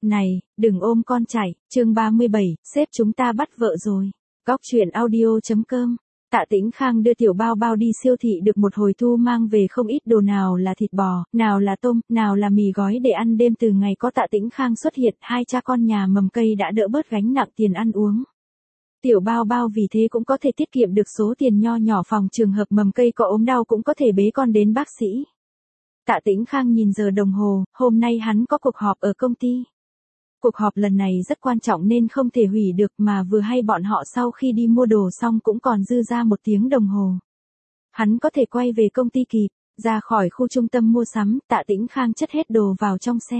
Này, đừng ôm con chạy, chương 37, sếp chúng ta bắt vợ rồi. Góc truyện audio.com. Tạ Tĩnh Khang đưa Tiểu Bao Bao đi siêu thị được một hồi thu mang về không ít đồ, nào là thịt bò, nào là tôm, nào là mì gói để ăn đêm. Từ ngày có Tạ Tĩnh Khang xuất hiện, hai cha con nhà Mầm Cây đã đỡ bớt gánh nặng tiền ăn uống. Tiểu Bao Bao vì thế cũng có thể tiết kiệm được số tiền nho nhỏ, phòng trường hợp Mầm Cây có ốm đau cũng có thể bế con đến bác sĩ. Tạ Tĩnh Khang nhìn giờ đồng hồ, hôm nay hắn có cuộc họp ở công ty. Cuộc họp lần này rất quan trọng nên không thể hủy được, mà vừa hay bọn họ sau khi đi mua đồ xong cũng còn dư ra 1 tiếng đồng hồ. Hắn có thể quay về công ty kịp. Ra khỏi khu trung tâm mua sắm, Tạ Tĩnh Khang chất hết đồ vào trong xe.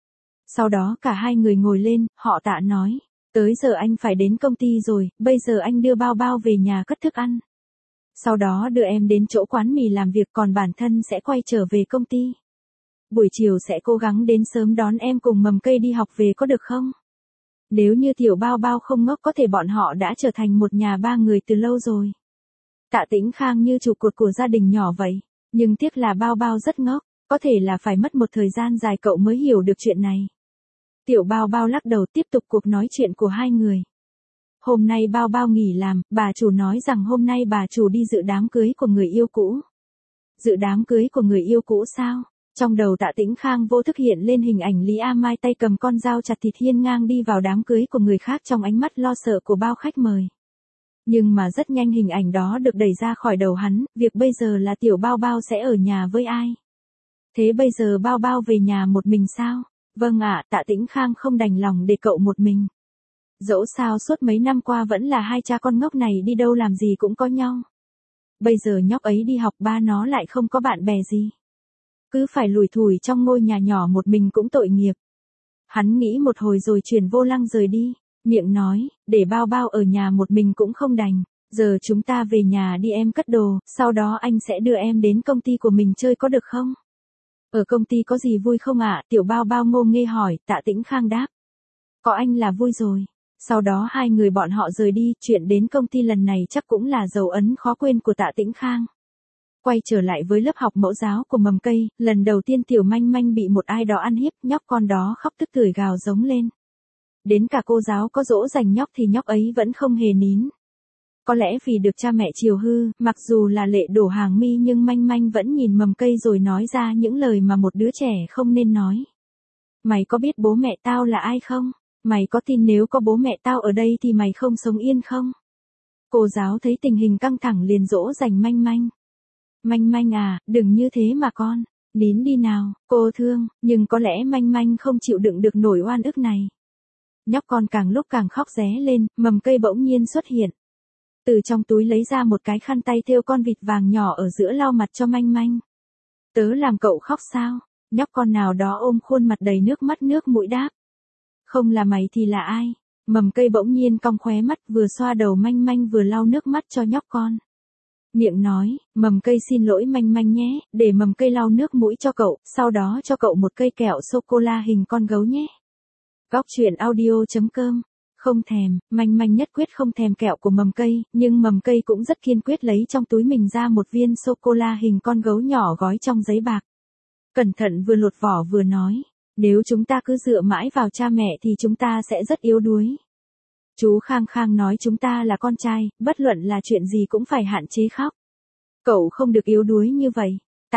Sau đó cả hai người ngồi lên, họ Tạ nói, tới giờ anh phải đến công ty rồi, bây giờ anh đưa Bao Bao về nhà cất thức ăn. Sau đó đưa em đến chỗ quán mì làm việc, còn bản thân sẽ quay trở về công ty. Buổi chiều sẽ cố gắng đến sớm đón em cùng Mầm Cây đi học về, có được không? Nếu như Tiểu Bao Bao không ngốc, có thể bọn họ đã trở thành một nhà 3 người từ lâu rồi. Tạ Tĩnh Khang như trụ cột của gia đình nhỏ vậy, nhưng tiếc là Bao Bao rất ngốc, có thể là phải mất một thời gian dài cậu mới hiểu được chuyện này. Tiểu Bao Bao lắc đầu tiếp tục cuộc nói chuyện của hai người. Hôm nay Bao Bao nghỉ làm, bà chủ nói rằng hôm nay bà chủ đi dự đám cưới của người yêu cũ. Dự đám cưới của người yêu cũ sao? Trong đầu Tạ Tĩnh Khang vô thức hiện lên hình ảnh Lý A Mai tay cầm con dao chặt thịt hiên ngang đi vào đám cưới của người khác trong ánh mắt lo sợ của bao khách mời. Nhưng mà rất nhanh hình ảnh đó được đẩy ra khỏi đầu hắn, việc bây giờ là Tiểu Bao Bao sẽ ở nhà với ai? Thế bây giờ Bao Bao về nhà một mình sao? Vâng ạ, Tạ Tĩnh Khang không đành lòng để cậu một mình. Dẫu sao suốt mấy năm qua vẫn là hai cha con ngốc này, đi đâu làm gì cũng có nhau. Bây giờ nhóc ấy đi học, ba nó lại không có bạn bè gì. Cứ phải lủi thủi trong ngôi nhà nhỏ một mình cũng tội nghiệp. Hắn nghĩ một hồi rồi chuyển vô lăng rời đi, miệng nói, để Bao Bao ở nhà một mình cũng không đành. Giờ chúng ta về nhà đi, em cất đồ, sau đó anh sẽ đưa em đến công ty của mình chơi, có được không? Ở công ty có gì vui không ạ? Tiểu Bao Bao ngô nghê hỏi. Tạ Tĩnh Khang đáp, có anh là vui rồi. Sau đó hai người bọn họ rời đi, chuyện đến công ty lần này chắc cũng là dấu ấn khó quên của Tạ Tĩnh Khang. Quay trở lại với lớp học mẫu giáo của Mầm Cây, lần đầu tiên Tiểu Manh Manh bị một ai đó ăn hiếp, nhóc con đó khóc tức tưởi gào giống lên. Đến cả cô giáo có dỗ dành nhóc thì nhóc ấy vẫn không hề nín. Có lẽ vì được cha mẹ chiều hư, mặc dù là lệ đổ hàng mi nhưng Manh Manh vẫn nhìn Mầm Cây rồi nói ra những lời mà một đứa trẻ không nên nói. Mày có biết bố mẹ tao là ai không? Mày có tin nếu có bố mẹ tao ở đây thì mày không sống yên không? Cô giáo thấy tình hình căng thẳng liền dỗ dành Manh Manh. Manh Manh à, đừng như thế mà con. Nín đi nào, cô thương. Nhưng có lẽ Manh Manh không chịu đựng được nổi oan ức này. Nhóc con càng lúc càng khóc ré lên, Mầm Cây bỗng nhiên xuất hiện. Từ trong túi lấy ra một cái khăn tay thêu con vịt vàng nhỏ ở giữa lau mặt cho Manh Manh. Tớ làm cậu khóc sao? Nhóc con nào đó ôm khuôn mặt đầy nước mắt nước mũi đáp. Không là mày thì là ai? Mầm Cây bỗng nhiên cong khóe mắt, vừa xoa đầu Manh Manh vừa lau nước mắt cho nhóc con. Miệng nói, Mầm Cây xin lỗi Manh Manh nhé, để Mầm Cây lau nước mũi cho cậu, sau đó cho cậu một cây kẹo sô-cô-la hình con gấu nhé. Góc truyện audio.com. Không thèm, Manh Manh nhất quyết không thèm kẹo của Mầm Cây, nhưng Mầm Cây cũng rất kiên quyết lấy trong túi mình ra một viên sô-cô-la hình con gấu nhỏ gói trong giấy bạc. Cẩn thận vừa lột vỏ vừa nói, nếu chúng ta cứ dựa mãi vào cha mẹ thì chúng ta sẽ rất yếu đuối. Chú Khang Khang nói chúng ta là con trai, bất luận là chuyện gì cũng phải hạn chế khóc. Cậu không được yếu đuối như vậy.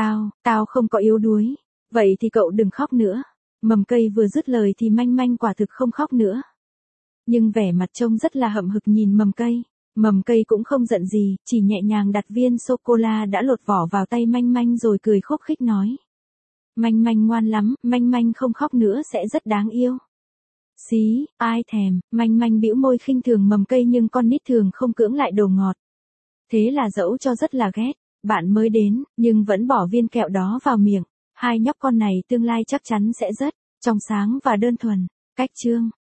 Tao không có yếu đuối. Vậy thì cậu đừng khóc nữa. Mầm Cây vừa dứt lời thì Manh Manh quả thực không khóc nữa. Nhưng vẻ mặt trông rất là hậm hực nhìn Mầm Cây. Mầm Cây cũng không giận gì, chỉ nhẹ nhàng đặt viên sô-cô-la đã lột vỏ vào tay Manh Manh rồi cười khúc khích nói. Manh Manh ngoan lắm, Manh Manh không khóc nữa sẽ rất đáng yêu. Xí, ai thèm. Manh Manh bĩu môi khinh thường Mầm Cây, nhưng con nít thường không cưỡng lại đồ ngọt. Thế là dẫu cho rất là ghét, bạn mới đến, nhưng vẫn bỏ viên kẹo đó vào miệng. Hai nhóc con này tương lai chắc chắn sẽ rất trong sáng và đơn thuần. Cách chương